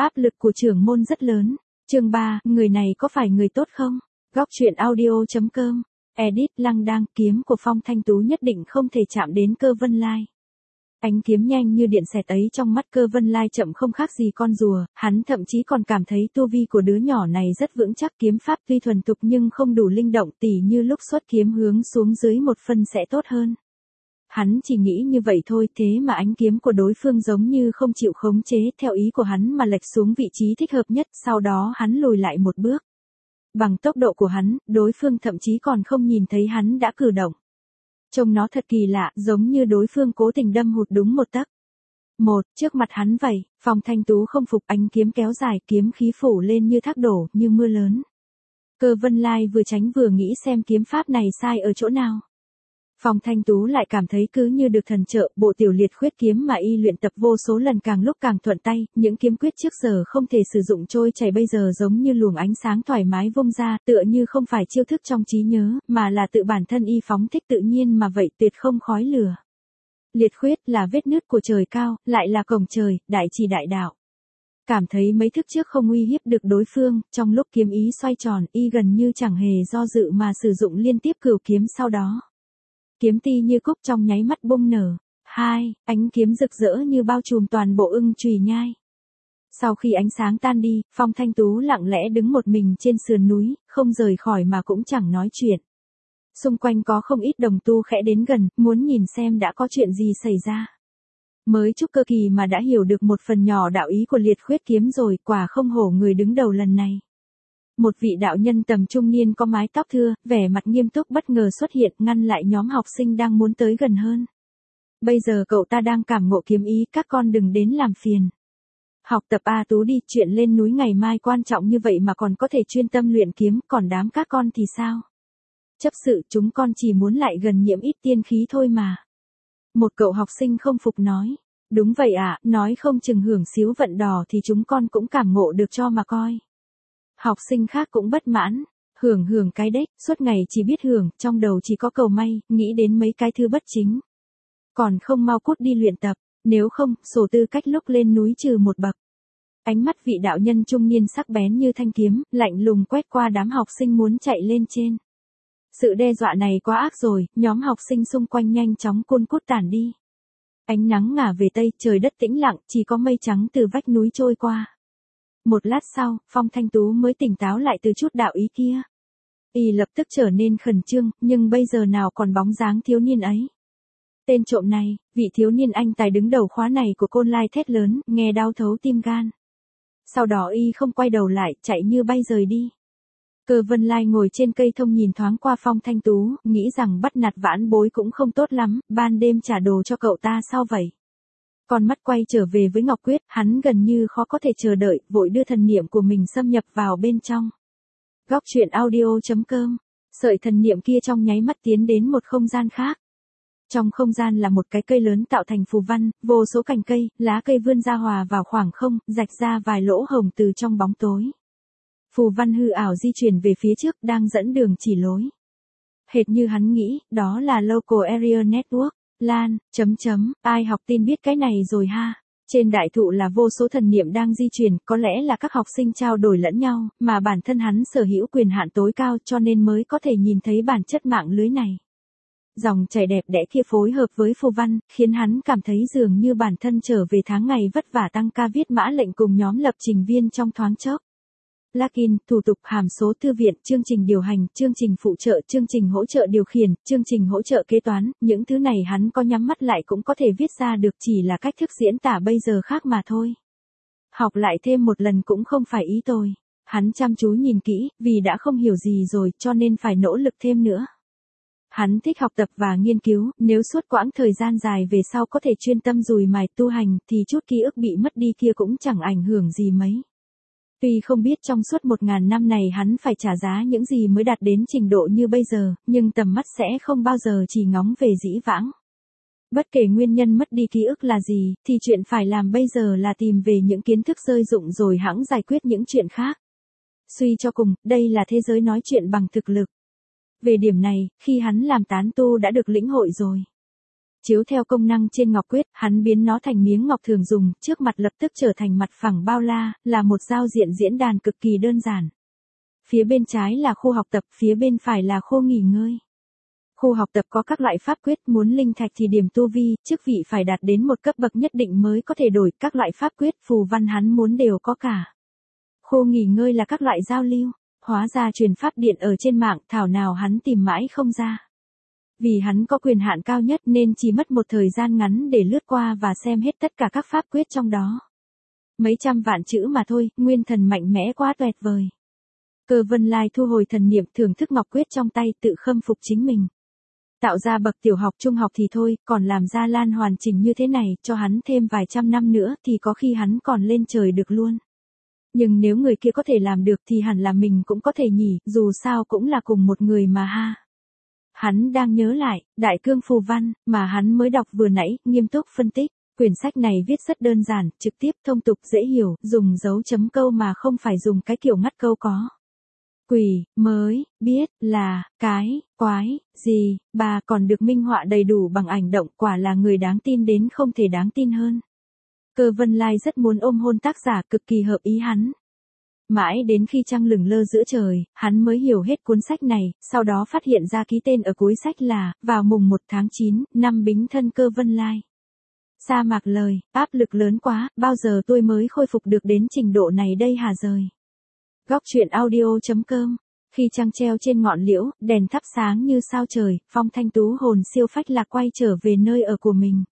áp lực của trưởng môn rất lớn. Chương 3, người này có phải người tốt không? Góc truyện audio.com. Edit Lăng Đăng, kiếm của Phong Thanh Tú nhất định không thể chạm đến Cơ Vân Lai. Ánh kiếm nhanh như điện xẹt ấy trong mắt Cơ Vân Lai chậm không khác gì con rùa, hắn thậm chí còn cảm thấy tu vi của đứa nhỏ này rất vững chắc, kiếm pháp tuy thuần thục nhưng không đủ linh động, tỉ như lúc xuất kiếm hướng xuống dưới một phân sẽ tốt hơn. Hắn chỉ nghĩ như vậy thôi, thế mà ánh kiếm của đối phương giống như không chịu khống chế theo ý của hắn mà lệch xuống vị trí thích hợp nhất, sau đó hắn lùi lại một bước. Bằng tốc độ của hắn, đối phương thậm chí còn không nhìn thấy hắn đã cử động. Trông nó thật kỳ lạ, giống như đối phương cố tình đâm hụt đúng một tấc. Trước mặt hắn vậy, Phong Thanh Tú không phục, ánh kiếm kéo dài, kiếm khí phủ lên như thác đổ, như mưa lớn. Cơ Vân Lai vừa tránh vừa nghĩ xem kiếm pháp này sai ở chỗ nào. Phong Thanh Tú lại cảm thấy cứ như được thần trợ, bộ tiểu liệt khuyết kiếm mà y luyện tập vô số lần càng lúc càng thuận tay, những kiếm quyết trước giờ không thể sử dụng trôi chảy bây giờ giống như luồng ánh sáng thoải mái vung ra, tựa như không phải chiêu thức trong trí nhớ, mà là tự bản thân y phóng thích tự nhiên mà vậy, tuyệt không khói lửa. Liệt khuyết là vết nứt của trời cao, lại là cổng trời, đại trì đại đạo. Cảm thấy mấy thức trước không uy hiếp được đối phương, trong lúc kiếm ý xoay tròn, y gần như chẳng hề do dự mà sử dụng liên tiếp cửu kiếm sau đó. Kiếm ti như cúc trong nháy mắt bung nở. Ánh kiếm rực rỡ như bao trùm toàn bộ Ưng Chùy Nhai. Sau khi ánh sáng tan đi, Phong Thanh Tú lặng lẽ đứng một mình trên sườn núi, không rời khỏi mà cũng chẳng nói chuyện. Xung quanh có không ít đồng tu khẽ đến gần, muốn nhìn xem đã có chuyện gì xảy ra. Mới trúc cơ kỳ mà đã hiểu được một phần nhỏ đạo ý của liệt khuyết kiếm rồi, quả không hổ người đứng đầu lần này. Một vị đạo nhân tầm trung niên có mái tóc thưa, vẻ mặt nghiêm túc bất ngờ xuất hiện, ngăn lại nhóm học sinh đang muốn tới gần hơn. Bây giờ cậu ta đang cảm ngộ kiếm ý, các con đừng đến làm phiền. Học tập A Tú đi, chuyện lên núi ngày mai quan trọng như vậy mà còn có thể chuyên tâm luyện kiếm, còn đám các con thì sao? Chấp sự, chúng con chỉ muốn lại gần nhiễm ít tiên khí thôi mà. Một cậu học sinh không phục nói. Đúng vậy ạ, nói không chừng hưởng xíu vận đỏ thì chúng con cũng cảm ngộ được cho mà coi. Học sinh khác cũng bất mãn, hưởng cái đếch, suốt ngày chỉ biết hưởng, trong đầu chỉ có cầu may, nghĩ đến mấy cái thứ bất chính. Còn không mau cút đi luyện tập, nếu không, sổ tư cách lúc lên núi trừ một bậc. Ánh mắt vị đạo nhân trung niên sắc bén như thanh kiếm, lạnh lùng quét qua đám học sinh muốn chạy lên trên. Sự đe dọa này quá ác rồi, nhóm học sinh xung quanh nhanh chóng cun cút tản đi. Ánh nắng ngả về tây, trời đất tĩnh lặng, chỉ có mây trắng từ vách núi trôi qua. Một lát sau, Phong Thanh Tú mới tỉnh táo lại từ chút đạo ý kia. Y lập tức trở nên khẩn trương, nhưng bây giờ nào còn bóng dáng thiếu niên ấy. Tên trộm này, vị thiếu niên anh tài đứng đầu khóa này của Côn Lai thét lớn, nghe đau thấu tim gan. Sau đó y không quay đầu lại, chạy như bay rời đi. Cơ Vân Lai ngồi trên cây thông nhìn thoáng qua Phong Thanh Tú, nghĩ rằng bắt nạt vãn bối cũng không tốt lắm, ban đêm trả đồ cho cậu ta sao vậy? Con mắt quay trở về với Ngọc Quyết, hắn gần như khó có thể chờ đợi, vội đưa thần niệm của mình xâm nhập vào bên trong. Góc truyện audio.com. Sợi thần niệm kia trong nháy mắt tiến đến một không gian khác. Trong không gian là một cái cây lớn tạo thành phù văn, vô số cành cây, lá cây vươn ra hòa vào khoảng không, rạch ra vài lỗ hồng từ trong bóng tối. Phù văn hư ảo di chuyển về phía trước, đang dẫn đường chỉ lối. Hệt như hắn nghĩ, đó là Local Area Network. Lan, ai học tin biết cái này rồi ha. Trên đại thụ là vô số thần niệm đang di chuyển, có lẽ là các học sinh trao đổi lẫn nhau, mà bản thân hắn sở hữu quyền hạn tối cao cho nên mới có thể nhìn thấy bản chất mạng lưới này. Dòng chảy đẹp đẽ kia phối hợp với phù văn, khiến hắn cảm thấy dường như bản thân trở về tháng ngày vất vả tăng ca viết mã lệnh cùng nhóm lập trình viên trong thoáng chốc. Login, thủ tục, hàm số thư viện, chương trình điều hành, chương trình phụ trợ, chương trình hỗ trợ điều khiển, chương trình hỗ trợ kế toán, những thứ này hắn có nhắm mắt lại cũng có thể viết ra được, chỉ là cách thức diễn tả bây giờ khác mà thôi. Học lại thêm một lần cũng không phải ý tôi. Hắn chăm chú nhìn kỹ, vì đã không hiểu gì rồi cho nên phải nỗ lực thêm nữa. Hắn thích học tập và nghiên cứu, nếu suốt quãng thời gian dài về sau có thể chuyên tâm dùi mài tu hành thì chút ký ức bị mất đi kia cũng chẳng ảnh hưởng gì mấy. Tuy không biết trong suốt 1000 năm này hắn phải trả giá những gì mới đạt đến trình độ như bây giờ, nhưng tầm mắt sẽ không bao giờ chỉ ngóng về dĩ vãng. Bất kể nguyên nhân mất đi ký ức là gì, thì chuyện phải làm bây giờ là tìm về những kiến thức rơi rụng rồi hẵng giải quyết những chuyện khác. Suy cho cùng, đây là thế giới nói chuyện bằng thực lực. Về điểm này, khi hắn làm tán tu đã được lĩnh hội rồi. Chiếu theo công năng trên ngọc quyết, hắn biến nó thành miếng ngọc thường dùng, trước mặt lập tức trở thành mặt phẳng bao la, là một giao diện diễn đàn cực kỳ đơn giản. Phía bên trái là khu học tập, phía bên phải là khu nghỉ ngơi. Khu học tập có các loại pháp quyết, muốn linh thạch thì điểm tu vi, chức vị phải đạt đến một cấp bậc nhất định mới có thể đổi, các loại pháp quyết, phù văn hắn muốn đều có cả. Khu nghỉ ngơi là các loại giao lưu, hóa ra truyền pháp điện ở trên mạng, thảo nào hắn tìm mãi không ra. Vì hắn có quyền hạn cao nhất nên chỉ mất một thời gian ngắn để lướt qua và xem hết tất cả các pháp quyết trong đó. Mấy trăm vạn chữ mà thôi, nguyên thần mạnh mẽ quá tuyệt vời. Cơ Vân Lai thu hồi thần niệm, thưởng thức ngọc quyết trong tay, tự khâm phục chính mình. Tạo ra bậc tiểu học trung học thì thôi, còn làm ra lan hoàn chỉnh như thế này, cho hắn thêm vài trăm năm nữa thì có khi hắn còn lên trời được luôn. Nhưng nếu người kia có thể làm được thì hẳn là mình cũng có thể nhỉ, dù sao cũng là cùng một người mà ha. Hắn đang nhớ lại, đại cương phù văn, mà hắn mới đọc vừa nãy, nghiêm túc phân tích. Quyển sách này viết rất đơn giản, trực tiếp, thông tục, dễ hiểu, dùng dấu chấm câu mà không phải dùng cái kiểu ngắt câu có. Quỷ, mới, biết, là, cái, quái, gì, bà còn được minh họa đầy đủ bằng ảnh động, quả là người đáng tin đến không thể đáng tin hơn. Cơ Vân Lai rất muốn ôm hôn tác giả, cực kỳ hợp ý hắn. Mãi đến khi trăng lửng lơ giữa trời, hắn mới hiểu hết cuốn sách này, sau đó phát hiện ra ký tên ở cuối sách là, vào mùng 1 tháng 9, năm Bính Thân Cơ Vân Lai. Sa mạc lời, áp lực lớn quá, bao giờ tôi mới khôi phục được đến trình độ này đây hả rời. Góc truyện audio.com. Khi trăng treo trên ngọn liễu, đèn thắp sáng như sao trời, Phong Thanh Tú hồn siêu phách lạc quay trở về nơi ở của mình.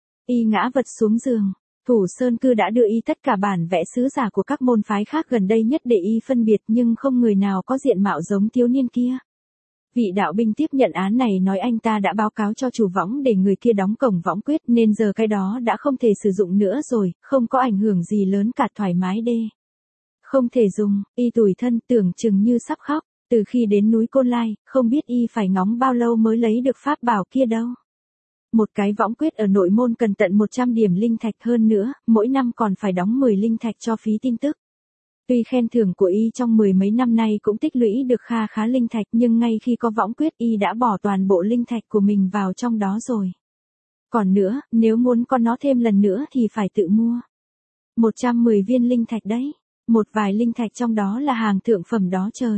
Y ngã vật xuống giường. Thủ Sơn Cư đã đưa y tất cả bản vẽ sứ giả của các môn phái khác gần đây nhất để y phân biệt, nhưng không người nào có diện mạo giống thiếu niên kia. Vị đạo binh tiếp nhận án này nói anh ta đã báo cáo cho chủ võng để người kia đóng cổng võng quyết, nên giờ cái đó đã không thể sử dụng nữa rồi, không có ảnh hưởng gì lớn cả, thoải mái đê. Không thể dùng, y tủi thân, tưởng chừng như sắp khóc, từ khi đến núi Côn Lai, không biết y phải ngóng bao lâu mới lấy được pháp bảo kia đâu. Một cái võng quyết ở nội môn cần tận 100 điểm linh thạch, hơn nữa, mỗi năm còn phải đóng 10 linh thạch cho phí tin tức. Tuy khen thưởng của y trong 10 mấy năm nay cũng tích lũy được kha khá linh thạch, nhưng ngay khi có võng quyết y đã bỏ toàn bộ linh thạch của mình vào trong đó rồi. Còn nữa, nếu muốn có nó thêm lần nữa thì phải tự mua. 110 viên linh thạch đấy. Một vài linh thạch trong đó là hàng thượng phẩm đó trời.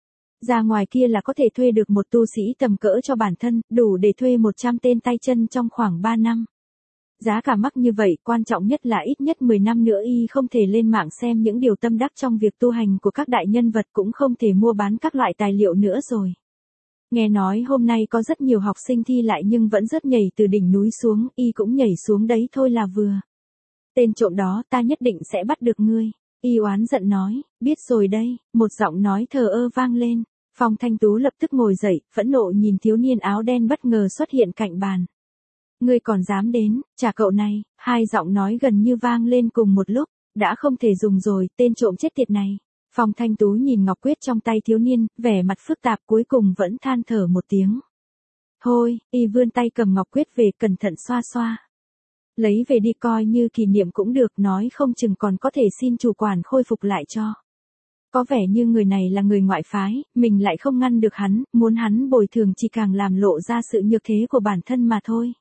Ra ngoài kia là có thể thuê được một tu sĩ tầm cỡ cho bản thân, đủ để thuê 100 tên tay chân trong khoảng 3 năm. Giá cả mắc như vậy, quan trọng nhất là ít nhất 10 năm nữa y không thể lên mạng xem những điều tâm đắc trong việc tu hành của các đại nhân vật, cũng không thể mua bán các loại tài liệu nữa rồi. Nghe nói hôm nay có rất nhiều học sinh thi lại nhưng vẫn rất nhảy từ đỉnh núi xuống, y cũng nhảy xuống đấy thôi là vừa. Tên trộm đó, ta nhất định sẽ bắt được ngươi. Y oán giận nói, biết rồi đây, một giọng nói thờ ơ vang lên. Phong Thanh Tú lập tức ngồi dậy, phẫn nộ nhìn thiếu niên áo đen bất ngờ xuất hiện cạnh bàn. Ngươi còn dám đến, trả cậu này, hai giọng nói gần như vang lên cùng một lúc, đã không thể dùng rồi, tên trộm chết tiệt này. Phong Thanh Tú nhìn ngọc quyết trong tay thiếu niên, vẻ mặt phức tạp, cuối cùng vẫn than thở một tiếng. Thôi, y vươn tay cầm ngọc quyết về, cẩn thận xoa xoa. Lấy về đi coi như kỷ niệm cũng được, nói không chừng còn có thể xin chủ quản khôi phục lại cho. Có vẻ như người này là người ngoại phái, mình lại không ngăn được hắn, muốn hắn bồi thường chỉ càng làm lộ ra sự nhược thế của bản thân mà thôi.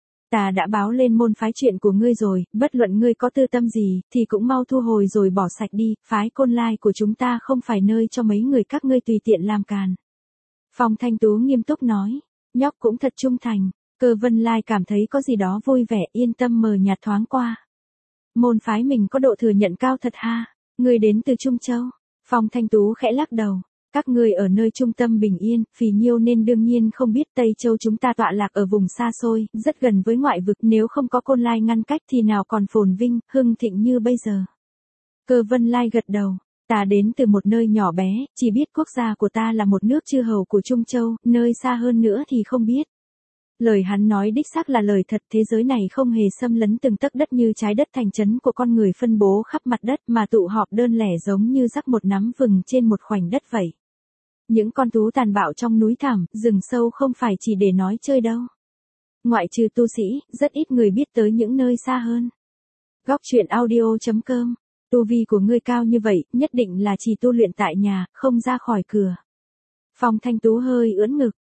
Ta đã báo lên môn phái chuyện của ngươi rồi, bất luận ngươi có tư tâm gì, thì cũng mau thu hồi rồi bỏ sạch đi, phái Côn Lai của chúng ta không phải nơi cho mấy người các ngươi tùy tiện làm càn. Phong Thanh Tú nghiêm túc nói, nhóc cũng thật trung thành. Cơ Vân Lai cảm thấy có gì đó vui vẻ, yên tâm mờ nhạt thoáng qua. Môn phái mình có độ thừa nhận cao thật ha, ngươi đến từ Trung Châu. Phong Thanh Tú khẽ lắc đầu, các ngươi ở nơi trung tâm bình yên, phì nhiêu nên đương nhiên không biết Tây Châu chúng ta tọa lạc ở vùng xa xôi, rất gần với ngoại vực, nếu không có Côn Lai ngăn cách thì nào còn phồn vinh, hưng thịnh như bây giờ. Cơ Vân Lai gật đầu, ta đến từ một nơi nhỏ bé, chỉ biết quốc gia của ta là một nước chư hầu của Trung Châu, nơi xa hơn nữa thì không biết. Lời hắn nói đích xác là lời thật, thế giới này không hề xâm lấn từng tấc đất như trái đất thành trấn của con người phân bố khắp mặt đất, mà tụ họp đơn lẻ giống như rắc một nắm vừng trên một khoảnh đất vậy. Những con thú tàn bạo trong núi thẳm, rừng sâu không phải chỉ để nói chơi đâu. Ngoại trừ tu sĩ, rất ít người biết tới những nơi xa hơn. Góc truyện audio.com. Tu vi của ngươi cao như vậy, nhất định là chỉ tu luyện tại nhà, không ra khỏi cửa. Phong Thanh Tú hơi ưỡn ngực.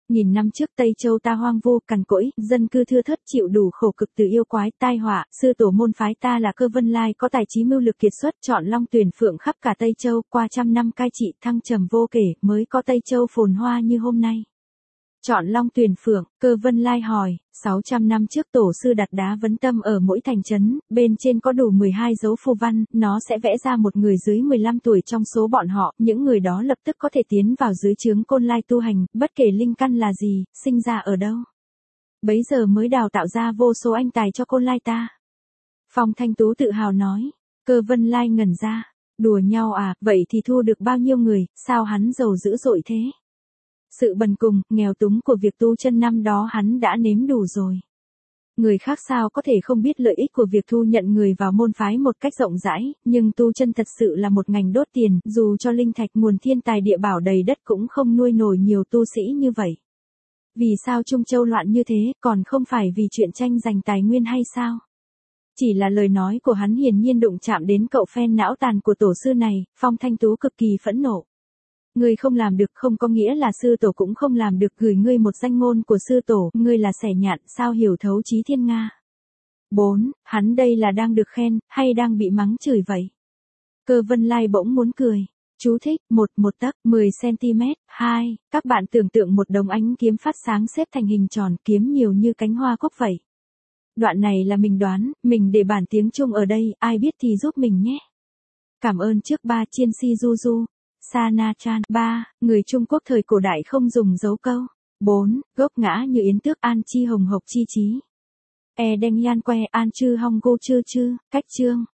Nghìn năm trước Tây Châu ta hoang vu cằn cỗi, dân cư thưa thớt chịu đủ khổ cực từ yêu quái tai họa, sư tổ môn phái ta là Cơ Vân Lai có tài trí mưu lược kiệt xuất, chọn long tuyển phượng khắp cả Tây Châu, qua trăm năm cai trị thăng trầm vô kể, mới có Tây Châu phồn hoa như hôm nay. Chọn long tuyển phượng, Cơ Vân Lai hỏi, 600 năm trước tổ sư đặt đá vấn tâm ở mỗi thành trấn, bên trên có đủ 12 dấu phù văn, nó sẽ vẽ ra một người dưới 15 tuổi trong số bọn họ, những người đó lập tức có thể tiến vào dưới trướng Côn Lai tu hành, bất kể linh căn là gì, sinh ra ở đâu. Bấy giờ mới đào tạo ra vô số anh tài cho Côn Lai ta. Phong Thanh Tú tự hào nói, Cơ Vân Lai ngẩn ra, đùa nhau à, vậy thì thu được bao nhiêu người, sao hắn giàu dữ dội thế? Sự bần cùng, nghèo túng của việc tu chân năm đó hắn đã nếm đủ rồi. Người khác sao có thể không biết lợi ích của việc thu nhận người vào môn phái một cách rộng rãi, nhưng tu chân thật sự là một ngành đốt tiền, dù cho linh thạch nguồn thiên tài địa bảo đầy đất cũng không nuôi nổi nhiều tu sĩ như vậy. Vì sao Trung Châu loạn như thế, còn không phải vì chuyện tranh giành tài nguyên hay sao? Chỉ là lời nói của hắn hiển nhiên đụng chạm đến cậu phen não tàn của tổ sư này, Phong Thanh Tú cực kỳ phẫn nộ. Ngươi không làm được không có nghĩa là sư tổ cũng không làm được, gửi ngươi một danh ngôn của sư tổ, ngươi là xẻ nhạn, sao hiểu thấu trí thiên nga. 4. Hắn đây là đang được khen, hay đang bị mắng chửi vậy? Cơ Vân Lai bỗng muốn cười. Chú thích, 1 tấc, 10cm, 2, các bạn tưởng tượng một đống ánh kiếm phát sáng xếp thành hình tròn, kiếm nhiều như cánh hoa cúc vậy. Đoạn này là mình đoán, mình để bản tiếng Trung ở đây, ai biết thì giúp mình nhé. Cảm ơn trước 3 chiên si du du. Sana Chan. 3. Người Trung Quốc thời cổ đại không dùng dấu câu. 4. Gốc ngã như yến tước an chi hồng hộc chi chí. E đen yan que an chư hong go chư chư, cách chương.